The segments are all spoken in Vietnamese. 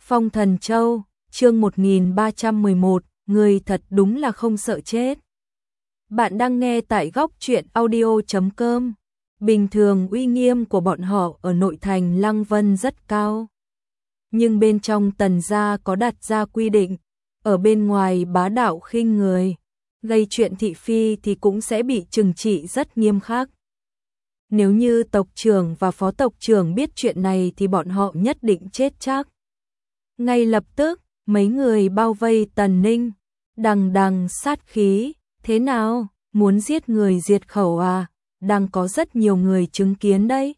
Phong Thần Châu, chương 1311, người thật đúng là không sợ chết. Bạn đang nghe tại góc truyện audio.com. Bình thường uy nghiêm của bọn họ ở nội thành Lăng Vân rất cao. Nhưng bên trong Tần gia có đặt ra quy định, ở bên ngoài bá đạo khinh người, gây chuyện thị phi thì cũng sẽ bị trừng trị rất nghiêm khắc. Nếu như tộc trưởng và phó tộc trưởng biết chuyện này thì bọn họ nhất định chết chắc. Ngay lập tức, mấy người bao vây Tần Ninh, đằng đằng sát khí, thế nào, muốn giết người diệt khẩu à, đang có rất nhiều người chứng kiến đấy.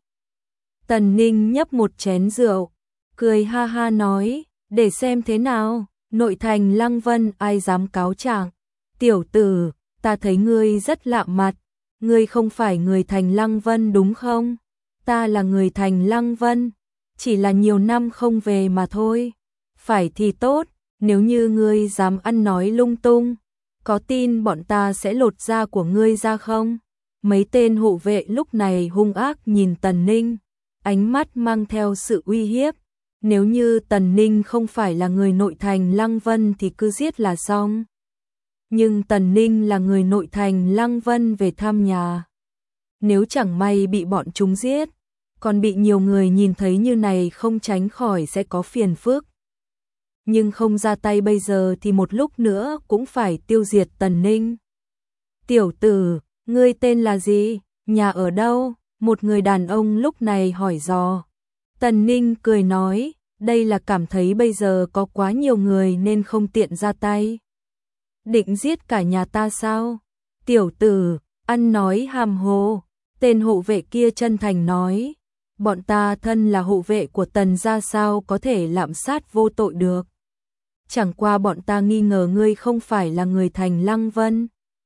Tần Ninh nhấp một chén rượu, cười ha ha nói, để xem thế nào, nội thành Lăng Vân ai dám cáo trạng. Tiểu tử, ta thấy ngươi rất lạ mặt, ngươi không phải người thành Lăng Vân đúng không? Ta là người thành Lăng Vân, chỉ là nhiều năm không về mà thôi. Phải thì tốt, nếu như ngươi dám ăn nói lung tung, có tin bọn ta sẽ lột da của ngươi ra không? Mấy tên hộ vệ lúc này hung ác nhìn Tần Ninh, ánh mắt mang theo sự uy hiếp. Nếu như Tần Ninh không phải là người nội thành Lăng Vân thì cứ giết là xong. Nhưng Tần Ninh là người nội thành Lăng Vân về thăm nhà. Nếu chẳng may bị bọn chúng giết, còn bị nhiều người nhìn thấy như này không tránh khỏi sẽ có phiền phức. Nhưng không ra tay bây giờ thì một lúc nữa cũng phải tiêu diệt Tần Ninh. Tiểu tử, ngươi tên là gì? Nhà ở đâu? Một người đàn ông lúc này hỏi dò. Tần Ninh cười nói, đây là cảm thấy bây giờ có quá nhiều người nên không tiện ra tay. Định giết cả nhà ta sao? Tiểu tử, ăn nói hàm hồ. Tên hộ vệ kia chân thành nói, bọn ta thân là hộ vệ của Tần gia sao có thể lạm sát vô tội được. Chẳng qua bọn ta nghi ngờ ngươi không phải là người thành Lăng Vân.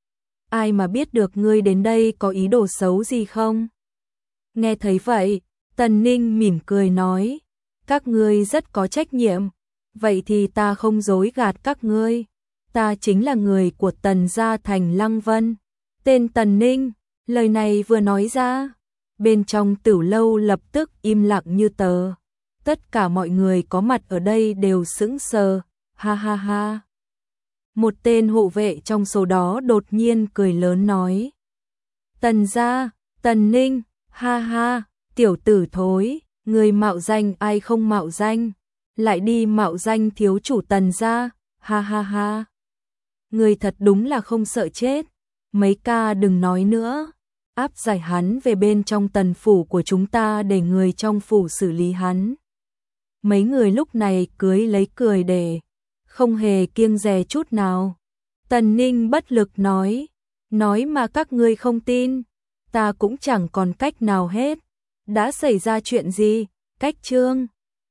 Ai mà biết được ngươi đến đây có ý đồ xấu gì không? Nghe thấy vậy, Tần Ninh mỉm cười nói, các ngươi rất có trách nhiệm, vậy thì ta không dối gạt các ngươi. Ta chính là người của Tần gia thành Lăng Vân, tên Tần Ninh. Lời này vừa nói ra, bên trong Tửu lâu lập tức im lặng như tờ. Tất cả mọi người có mặt ở đây đều sững sờ, ha ha ha. Một tên hộ vệ trong số đó đột nhiên cười lớn nói, Tần gia, Tần Ninh, ha ha, tiểu tử thối, người mạo danh ai không mạo danh, lại đi mạo danh thiếu chủ Tần gia, ha ha ha. Người thật đúng là không sợ chết, mấy ca đừng nói nữa, áp giải hắn về bên trong Tần phủ của chúng ta để người trong phủ xử lý hắn. Mấy người lúc này cưới lấy cười để, không hề kiêng dè chút nào. Tần Ninh bất lực nói mà các ngươi không tin, ta cũng chẳng còn cách nào hết. Đã xảy ra chuyện gì? Cách Trương